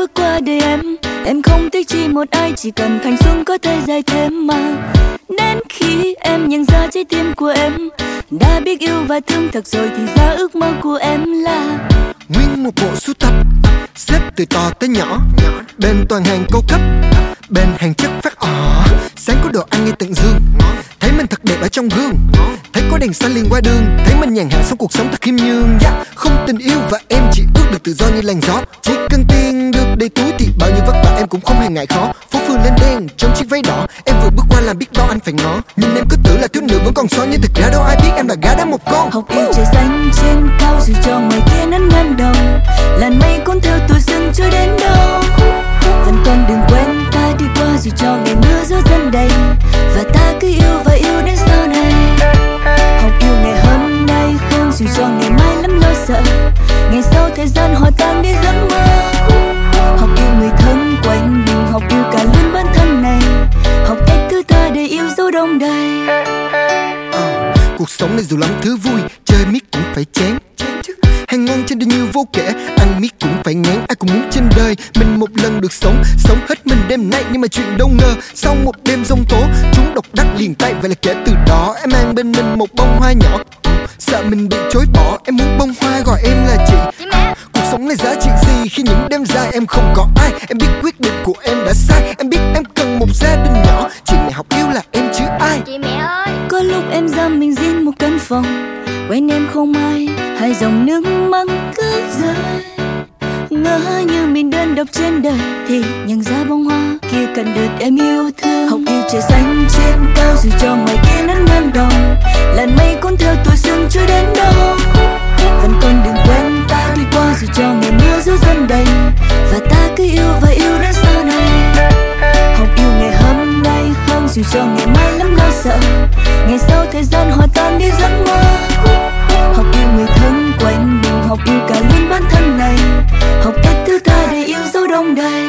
bước qua đời em không thích chi một ai, chỉ cần thanh xuân có thể dài thêm mà. Đến khi em nhận ra trái tim của em đã biết yêu và thương thật rồi, thì ra ước mơ của em là nguyên một bộ sưu tập xếp từ to tới nhỏ, bên toàn hàng cao cấp, bên hàng chất phát sáng có đồ ăn ngay tận giường, thấy mình thật đẹp ở trong gương, thấy có đèn xanh liền qua đường, thấy mình nhàn hạ sống cuộc sống thật khiêm nhường. Không tình yêu và em chỉ ước được tự do như làn gió, chỉ cần tiền được đầy túi thì bao nhiêu vất vả em cũng không hề ngại khó. Phố phường lên đèn trong chiếc váy đỏ, em vừa bước qua làm biết bao anh phải ngó, nhưng em cứ tưởng là thiếu nữ vẫn còn son, nhưng thực ra đâu ai biết em là gái đã một con. Học yêu trời xanh trên cao dù cho ngoài kia nắng ngăn đầu, làn mây cuốn theo tuổi xuân chưa đến đâu. Vẫn còn đừng quên ta đi qua dù cho ngày mưa gió dần đầy, và ta cứ yêu và yêu đến sau này. Học yêu ngày hôm nay hơn dù cho ngày mai lắm lo sợ, ngày sau thời gian hòa tan đi giấc mơ. Học yêu người thân quanh mình, học yêu cả luôn bản thân này, học cách thứ tha để yêu dấu đông đầy. Cuộc sống này dù lắm thứ vui, chơi miết cũng phải chán chứ. Hàng ngon trên đời nhiều vô kể, ăn miết cũng phải ngán. Ai cũng muốn trên đời mình một lần được sống hết mình đêm nay. Nhưng mà chuyện đâu ngờ sau một đêm giông tố, chúng độc đắc liền tay. Vậy là kể từ đó em mang bên mình một bông hoa nhỏ, sợ mình bị chối bỏ, em muốn bông hoa gọi em là chị. Cuộc sống này giá trị gì khi những đêm dài em không có ai. Em biết quyết định của em đã sai, em biết em cần một gia đình nhỏ, chị mẹ học yêu là em chứ ai. Chị mẹ ơi, có lúc em giam mình riêng một căn phòng, quên em không ai, hai dòng nước mắt cứ rơi. Ngỡ như mình đơn độc trên đời, thì nhận ra bông hoa kia cần được em yêu thương. Học yêu trời xanh trên cao dù cho ngoài kia nắng ngăn đầu, làn mây cuốn theo tuổi xuân chưa đến đâu. Vẫn còn đừng quên ta đi qua dù cho ngày mưa gió dần đầy, và ta cứ yêu và yêu đến sau này. Học yêu ngày hôm nay hơn dù cho ngày mai lắm lo sợ, ngày sau thời gian hòa tan đi giấc mơ. Học yêu người thân quanh mình, học yêu cả luôn bản thân này, học cách thứ tha để yêu dấu đông đầy.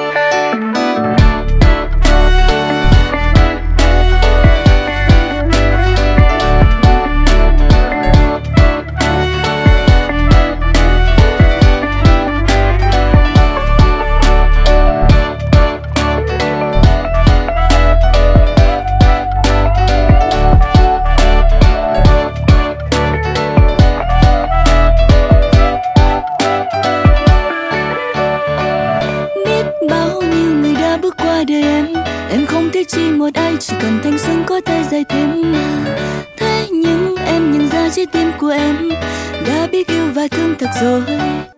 Bước qua đời em không thích chi một ai, chỉ cần thanh xuân có thể dài thêm mà. Thế nhưng em nhận ra trái tim của em đã biết yêu và thương thật rồi.